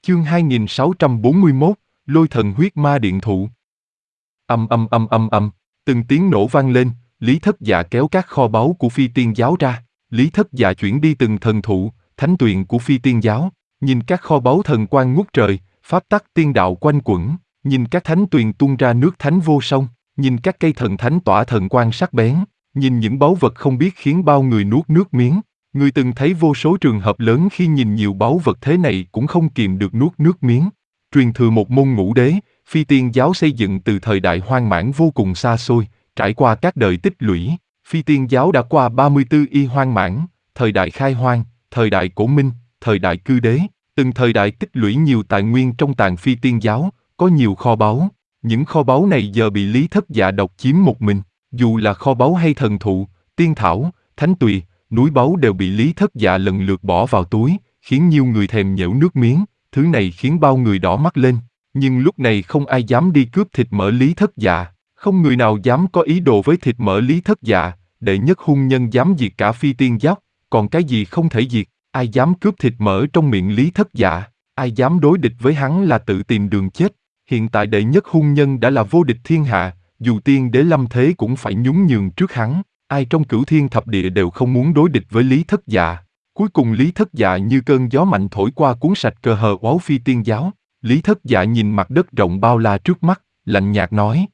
Chương 2641, Lôi thần huyết ma điện thụ. Từng tiếng nổ vang lên, Lý Thất Dạ kéo các kho báu của Phi Tiên giáo ra. Lý Thất Dạ chuyển đi từng thần thụ, thánh tuyền của Phi Tiên giáo, nhìn các kho báu thần quang ngút trời, pháp tắc tiên đạo quanh quẩn, nhìn các thánh tuyền tuôn ra nước thánh vô song, nhìn các cây thần thánh tỏa thần quang sắc bén, nhìn những báu vật không biết khiến bao người nuốt nước miếng. Người từng thấy vô số trường hợp lớn khi nhìn nhiều báu vật thế này cũng không kìm được nuốt nước miếng. Truyền thừa một môn ngũ đế, Phi Tiên giáo xây dựng từ thời đại hoang mãn vô cùng xa xôi, trải qua các đời tích lũy. Phi Tiên giáo đã qua 34 y hoang mãn, thời đại khai hoang, thời đại cổ minh, thời đại cư đế, từng thời đại tích lũy nhiều tài nguyên trong tàng Phi Tiên giáo, có nhiều kho báu. Những kho báu này giờ bị Lý Thất Dạ độc chiếm một mình, dù là kho báu hay thần thụ, tiên thảo, thánh tùy, núi báu đều bị Lý Thất Dạ lần lượt bỏ vào túi, khiến nhiều người thèm nhễu nước miếng. Thứ này khiến bao người đỏ mắt lên, nhưng lúc này không ai dám đi cướp thịt mỡ Lý Thất Dạ, không người nào dám có ý đồ với thịt mỡ Lý Thất Dạ. Đệ nhất hung nhân dám diệt cả Phi Tiên giáo, còn cái gì không thể diệt? Ai dám cướp thịt mỡ trong miệng Lý Thất Dạ? Ai dám đối địch với hắn là tự tìm đường chết. Hiện tại đệ nhất hung nhân đã là vô địch thiên hạ, dù tiên đế lâm thế cũng phải nhún nhường trước hắn. Ai trong cửu thiên thập địa đều không muốn đối địch với Lý Thất Dạ. Cuối cùng Lý Thất Dạ như cơn gió mạnh thổi qua cuốn sạch cờ hờ oáu Phi Tiên giáo. Lý Thất Dạ nhìn mặt đất rộng bao la trước mắt, lạnh nhạt nói: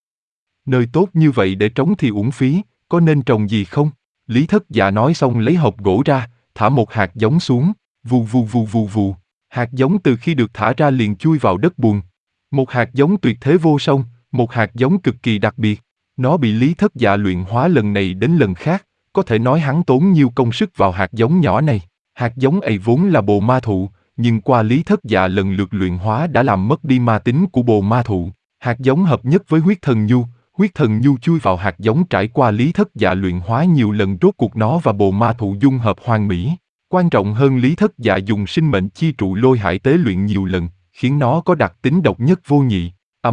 nơi tốt như vậy để trống thì uổng phí, có nên trồng gì không? Lý Thất Dạ nói xong lấy hộp gỗ ra, thả một hạt giống xuống, vù vù vù vù vù. Hạt giống từ khi được thả ra liền chui vào đất bùn. Một hạt giống tuyệt thế vô song, một hạt giống cực kỳ đặc biệt. Nó bị Lý Thất Dạ luyện hóa lần này đến lần khác, có thể nói hắn tốn nhiều công sức vào hạt giống nhỏ này. Hạt giống ấy vốn là bồ ma thụ, nhưng qua Lý Thất Dạ lần lượt luyện hóa đã làm mất đi ma tính của bồ ma thụ. Hạt giống hợp nhất với huyết thần nhu chui vào hạt giống trải qua Lý Thất Dạ luyện hóa nhiều lần, rốt cuộc nó và bồ ma thụ dung hợp hoàn mỹ. Quan trọng hơn, Lý Thất Dạ dùng sinh mệnh chi trụ lôi hải tế luyện nhiều lần, khiến nó có đặc tính độc nhất vô nhị.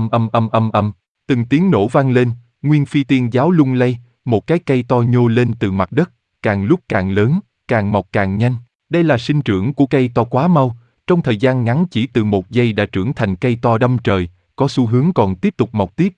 Từng tiếng nổ vang lên, nguyên Phi Tiên giáo lung lay, một cái cây to nhô lên từ mặt đất, càng lúc càng lớn, càng mọc càng nhanh. Đây là sinh trưởng của cây to quá mau, trong thời gian ngắn chỉ từ 1 giây đã trưởng thành cây to đâm trời, có xu hướng còn tiếp tục mọc tiếp.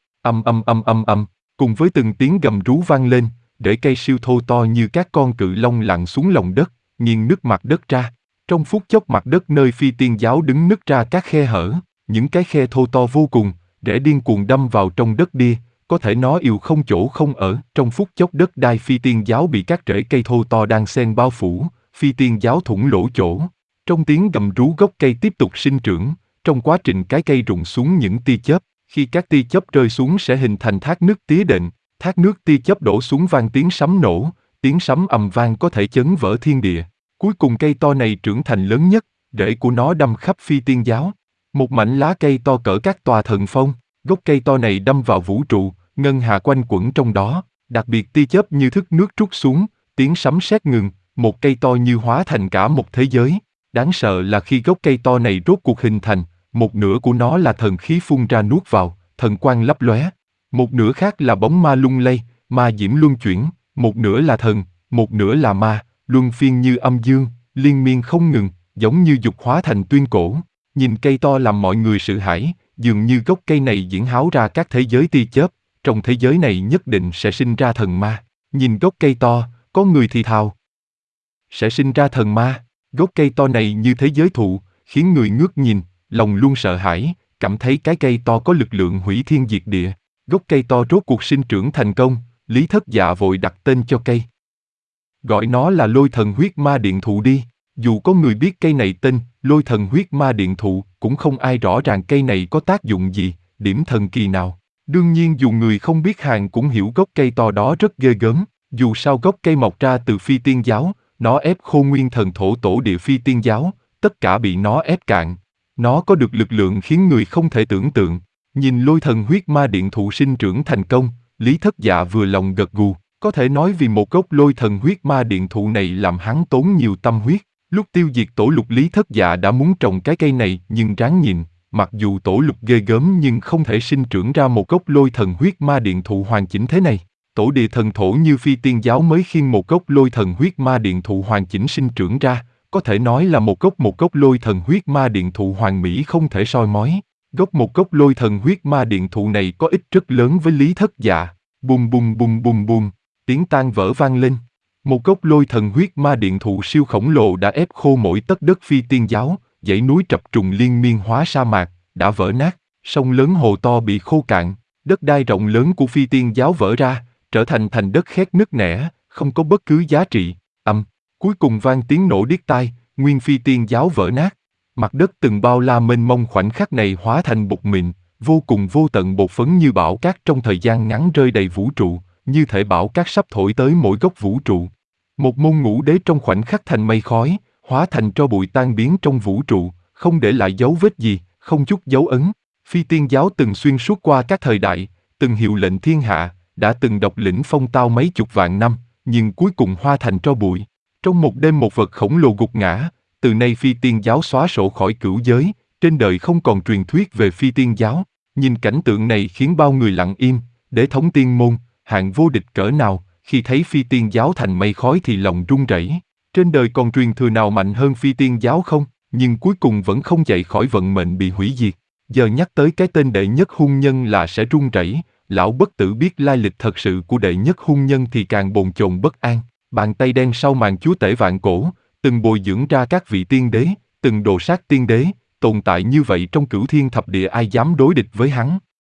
Cùng với từng tiếng gầm rú vang lên, rễ cây siêu thô to như các con cự long lặn xuống lòng đất, nghiêng nứt mặt đất ra. Trong phút chốc mặt đất nơi Phi Tiên giáo đứng nứt ra các khe hở, những cái khe thô to vô cùng, rễ điên cuồng đâm vào trong đất đia, có thể nó yếu không chỗ không ở. Trong phút chốc đất đai Phi Tiên giáo bị các rễ cây thô to đan xen bao phủ, Phi Tiên giáo thủng lỗ chỗ. Trong tiếng gầm rú gốc cây tiếp tục sinh trưởng, trong quá trình cái cây rụng xuống những tia chớp, khi các tia chớp rơi xuống sẽ hình thành thác nước tía đệm, thác nước tia chớp đổ xuống vang tiếng sấm nổ, tiếng sấm ầm vang có thể chấn vỡ thiên địa. Cuối cùng cây to này trưởng thành lớn nhất, rễ của nó đâm khắp Phi Tiên giáo. Một mảnh lá cây to cỡ các tòa thần phong, gốc cây to này đâm vào vũ trụ, ngân hà quanh quẩn trong đó, đặc biệt tia chớp như thức nước trút xuống, tiếng sấm sét ngừng, một cây to như hóa thành cả một thế giới. Đáng sợ là khi gốc cây to này rốt cuộc hình thành, một nửa của nó là thần khí phun ra nuốt vào, thần quang lấp lóe. Một nửa khác là bóng ma lung lay, ma diễm luân chuyển, một nửa là thần, một nửa là ma, luân phiên như âm dương, liên miên không ngừng, giống như dục hóa thành tuyên cổ. Nhìn cây to làm mọi người sợ hãi, dường như gốc cây này diễn háo ra các thế giới tia chớp, trong thế giới này nhất định sẽ sinh ra thần ma. Nhìn gốc cây to, có người thì thào: sẽ sinh ra thần ma. Gốc cây to này như thế giới thụ, khiến người ngước nhìn, lòng luôn sợ hãi, cảm thấy cái cây to có lực lượng hủy thiên diệt địa. Gốc cây to rốt cuộc sinh trưởng thành công, Lý Thất Dạ vội đặt tên cho cây. Gọi nó là Lôi thần huyết ma điện thụ đi. Dù có người biết cây này tên Lôi thần huyết ma điện thụ, cũng không ai rõ ràng cây này có tác dụng gì, điểm thần kỳ nào. Đương nhiên dù người không biết hàng cũng hiểu gốc cây to đó rất ghê gớm. Dù sao gốc cây mọc ra từ Phi Tiên giáo, nó ép khô nguyên thần thổ tổ địa Phi Tiên giáo, tất cả bị nó ép cạn. Nó có được lực lượng khiến người không thể tưởng tượng. Nhìn Lôi thần huyết ma điện thụ sinh trưởng thành công, Lý Thất Dạ vừa lòng gật gù. Có thể nói vì một gốc Lôi thần huyết ma điện thụ này làm hắn tốn nhiều tâm huyết. Lúc tiêu diệt tổ lục Lý Thất Dạ đã muốn trồng cái cây này, nhưng ráng nhìn, mặc dù tổ lục ghê gớm nhưng không thể sinh trưởng ra một gốc Lôi thần huyết ma điện thụ hoàn chỉnh thế này. Tổ địa thần thổ như Phi Tiên giáo mới khiêng một gốc Lôi thần huyết ma điện thụ hoàn chỉnh sinh trưởng ra, có thể nói là một gốc lôi thần huyết ma điện thụ hoàn mỹ không thể soi mói. Một gốc lôi thần huyết ma điện thụ này có ích rất lớn với Lý Thất Dạ. Bùm bùm bùm bùm bùm, tiếng tan vỡ vang lên. Một gốc lôi thần huyết ma điện thụ siêu khổng lồ đã ép khô mỗi tấc đất Phi Tiên Giáo, dãy núi trập trùng liên miên hóa sa mạc, đã vỡ nát, sông lớn hồ to bị khô cạn, đất đai rộng lớn của Phi Tiên Giáo vỡ ra, trở thành thành đất khét nứt nẻ, không có bất cứ giá trị. Cuối cùng vang tiếng nổ điếc tai, nguyên Phi Tiên Giáo vỡ nát. Mặt đất từng bao la mênh mông khoảnh khắc này hóa thành bột mịn, vô cùng vô tận bột phấn như bão cát trong thời gian ngắn rơi đầy vũ trụ, như thể bão cát sắp thổi tới mỗi góc vũ trụ. Một môn ngũ đế trong khoảnh khắc thành mây khói, hóa thành tro bụi tan biến trong vũ trụ, không để lại dấu vết gì, không chút dấu ấn. Phi Tiên Giáo từng xuyên suốt qua các thời đại, từng hiệu lệnh thiên hạ, đã từng độc lĩnh phong tao mấy chục vạn năm, nhưng cuối cùng hóa thành tro bụi. Trong một đêm một vật khổng lồ gục ngã, từ nay Phi Tiên Giáo xóa sổ khỏi cửu giới, trên đời không còn truyền thuyết về Phi Tiên Giáo. Nhìn cảnh tượng này khiến bao người lặng im, đế thống tiên môn, hạng vô địch cỡ nào, khi thấy Phi Tiên Giáo thành mây khói thì lòng run rẩy. Trên đời còn truyền thừa nào mạnh hơn Phi Tiên Giáo không? Nhưng cuối cùng vẫn không chạy khỏi vận mệnh bị hủy diệt. Giờ nhắc tới cái tên đệ nhất hung nhân là sẽ run rẩy. Lão bất tử biết lai lịch thật sự của đệ nhất hung nhân thì càng bồn chồn bất an. Bàn tay đen sau màn chúa tể vạn cổ, từng bồi dưỡng ra các vị tiên đế, từng đồ sát tiên đế, tồn tại như vậy trong cửu thiên thập địa ai dám đối địch với hắn.